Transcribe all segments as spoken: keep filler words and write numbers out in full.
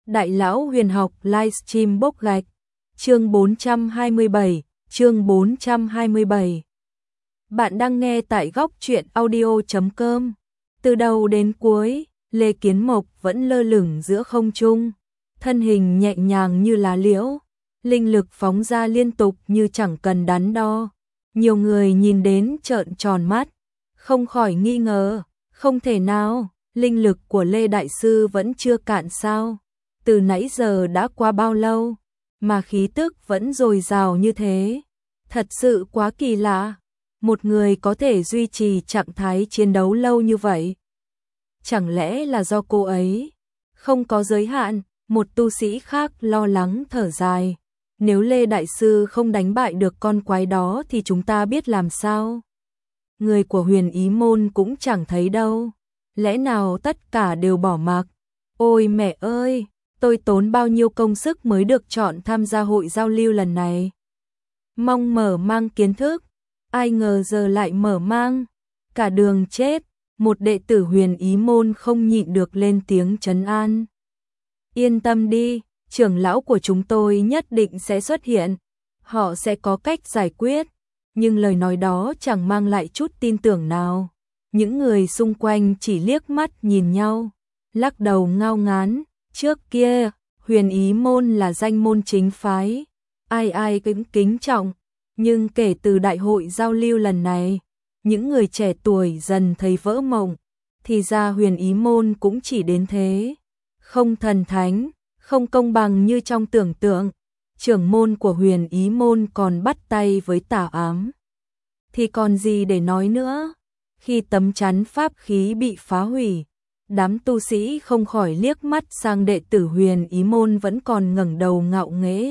Đại lão huyền học livestream bốc gạch. Chương bốn trăm hai mươi bảy, chương bốn trăm hai mươi bảy. Bạn đang nghe tại góc truyện audio chấm com. Từ đầu đến cuối, Lê Kiến Mộc vẫn lơ lửng giữa không trung, thân hình nhẹ nhàng như lá liễu, linh lực phóng ra liên tục như chẳng cần đắn đo. Nhiều người nhìn đến trợn tròn mắt, không khỏi nghi ngờ, không thể nào, linh lực của Lê Đại Sư vẫn chưa cạn sao? Từ nãy giờ đã qua bao lâu, mà khí tức vẫn dồi dào như thế. Thật sự quá kỳ lạ, một người có thể duy trì trạng thái chiến đấu lâu như vậy. Chẳng lẽ là do cô ấy không có giới hạn? Một tu sĩ khác lo lắng thở dài. Nếu Lê Đại Sư không đánh bại được con quái đó thì chúng ta biết làm sao? Người của Huyền Ý Môn cũng chẳng thấy đâu. Lẽ nào tất cả đều bỏ mặc? Ôi mẹ ơi, tôi tốn bao nhiêu công sức mới được chọn tham gia hội giao lưu lần này. Mong mở mang kiến thức, ai ngờ giờ lại mở mang cả đường chết. Một đệ tử Huyền Ý Môn không nhịn được lên tiếng trấn an. Yên tâm đi, trưởng lão của chúng tôi nhất định sẽ xuất hiện. Họ sẽ có cách giải quyết. Nhưng lời nói đó chẳng mang lại chút tin tưởng nào. Những người xung quanh chỉ liếc mắt nhìn nhau, lắc đầu ngao ngán. Trước kia, Huyền Ý Môn là danh môn chính phái, ai ai cũng kính trọng. Nhưng kể từ đại hội giao lưu lần này, những người trẻ tuổi dần thấy vỡ mộng. Thì ra Huyền Ý Môn cũng chỉ đến thế, không thần thánh, không công bằng như trong tưởng tượng. Trưởng môn của Huyền Ý Môn còn bắt tay với tà ám, thì còn gì để nói nữa. Khi tấm chắn pháp khí bị phá hủy, đám tu sĩ không khỏi liếc mắt sang đệ tử Huyền Ý Môn vẫn còn ngẩng đầu ngạo nghễ.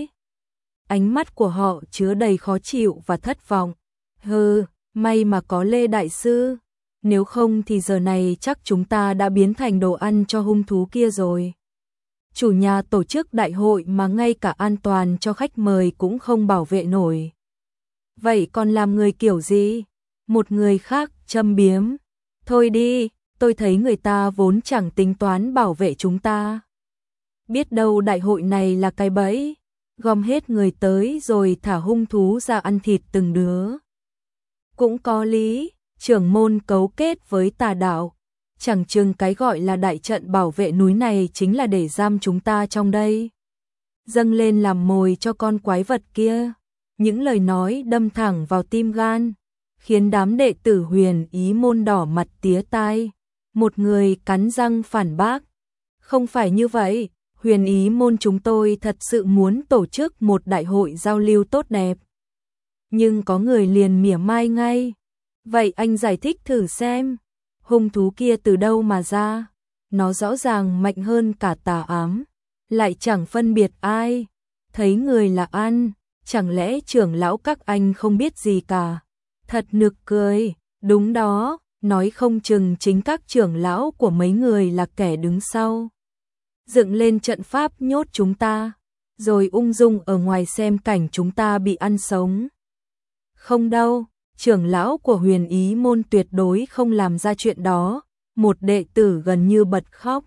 Ánh mắt của họ chứa đầy khó chịu và thất vọng. Hừ, may mà có Lê Đại Sư, nếu không thì giờ này chắc chúng ta đã biến thành đồ ăn cho hung thú kia rồi. Chủ nhà tổ chức đại hội mà ngay cả an toàn cho khách mời cũng không bảo vệ nổi. Vậy còn làm người kiểu gì? Một người khác châm biếm. Thôi đi, tôi thấy người ta vốn chẳng tính toán bảo vệ chúng ta. Biết đâu đại hội này là cái bẫy, gom hết người tới rồi thả hung thú ra ăn thịt từng đứa. Cũng có lý, trưởng môn cấu kết với tà đạo. Chẳng chừng cái gọi là đại trận bảo vệ núi này chính là để giam chúng ta trong đây. Dâng lên làm mồi cho con quái vật kia. Những lời nói đâm thẳng vào tim gan, khiến đám đệ tử Huyền Ý Môn đỏ mặt tía tai. Một người cắn răng phản bác. Không phải như vậy, Huyền Ý Môn chúng tôi thật sự muốn tổ chức một đại hội giao lưu tốt đẹp. Nhưng có người liền mỉa mai ngay. Vậy anh giải thích thử xem, hung thú kia từ đâu mà ra? Nó rõ ràng mạnh hơn cả tà ám, lại chẳng phân biệt ai, thấy người là ăn. Chẳng lẽ trưởng lão các anh không biết gì cả? Thật nực cười. Đúng đó, nói không chừng chính các trưởng lão của mấy người là kẻ đứng sau, dựng lên trận pháp nhốt chúng ta, rồi ung dung ở ngoài xem cảnh chúng ta bị ăn sống. Không đâu, trưởng lão của Huyền Ý Môn tuyệt đối không làm ra chuyện đó. Một đệ tử gần như bật khóc,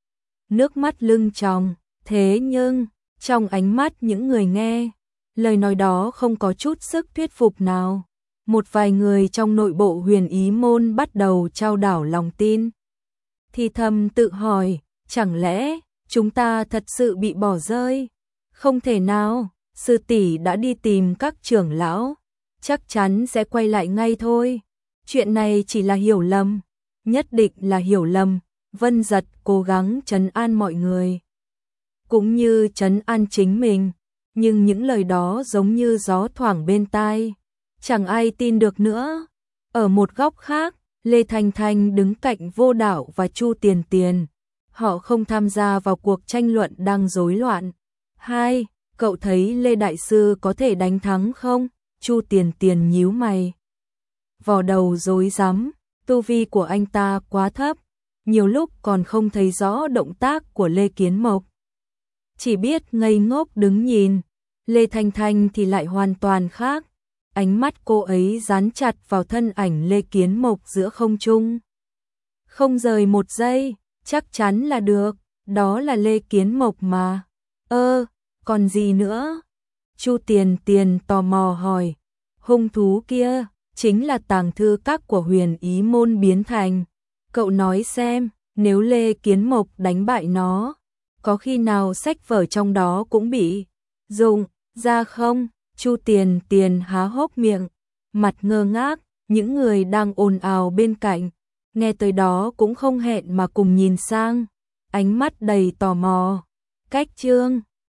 nước mắt lưng tròng. Thế nhưng, trong ánh mắt những người nghe, lời nói đó không có chút sức thuyết phục nào. Một vài người trong nội bộ Huyền Ý Môn bắt đầu trao đảo lòng tin. Thì thầm tự hỏi, chẳng lẽ chúng ta thật sự bị bỏ rơi? Không thể nào, sư tỷ đã đi tìm các trưởng lão, chắc chắn sẽ quay lại ngay thôi. Chuyện này chỉ là hiểu lầm, nhất định là hiểu lầm. Vân Giật cố gắng trấn an mọi người, cũng như trấn an chính mình. Nhưng những lời đó giống như gió thoảng bên tai, chẳng ai tin được nữa. Ở một góc khác, Lê Thanh Thanh đứng cạnh Vô Đạo và Chu Tiền Tiền. Họ không tham gia vào cuộc tranh luận đang rối loạn. Hai, cậu thấy Lê Đại Sư có thể đánh thắng không? Chu Tiền Tiền nhíu mày, vò đầu rối rắm. Tu vi của anh ta quá thấp, nhiều lúc còn không thấy rõ động tác của Lê Kiến Mộc, chỉ biết ngây ngốc đứng nhìn. Lê Thanh Thanh thì lại hoàn toàn khác, ánh mắt cô ấy dán chặt vào thân ảnh Lê Kiến Mộc giữa không trung, không rời một giây. Chắc chắn là được. Đó là Lê Kiến Mộc mà. Ơ, còn gì nữa? Chu Tiền Tiền tò mò hỏi. Hung thú kia chính là tàng thư các của Huyền Ý môn biến thành. Cậu nói xem, nếu Lê Kiến Mộc đánh bại nó, có khi nào sách vở trong đó cũng bị dụng ra không? Chu Tiền Tiền há hốc miệng, mặt ngơ ngác, những người đang ồn ào bên cạnh, nghe tới đó cũng không hẹn mà cùng nhìn sang, ánh mắt đầy tò mò. Cách chương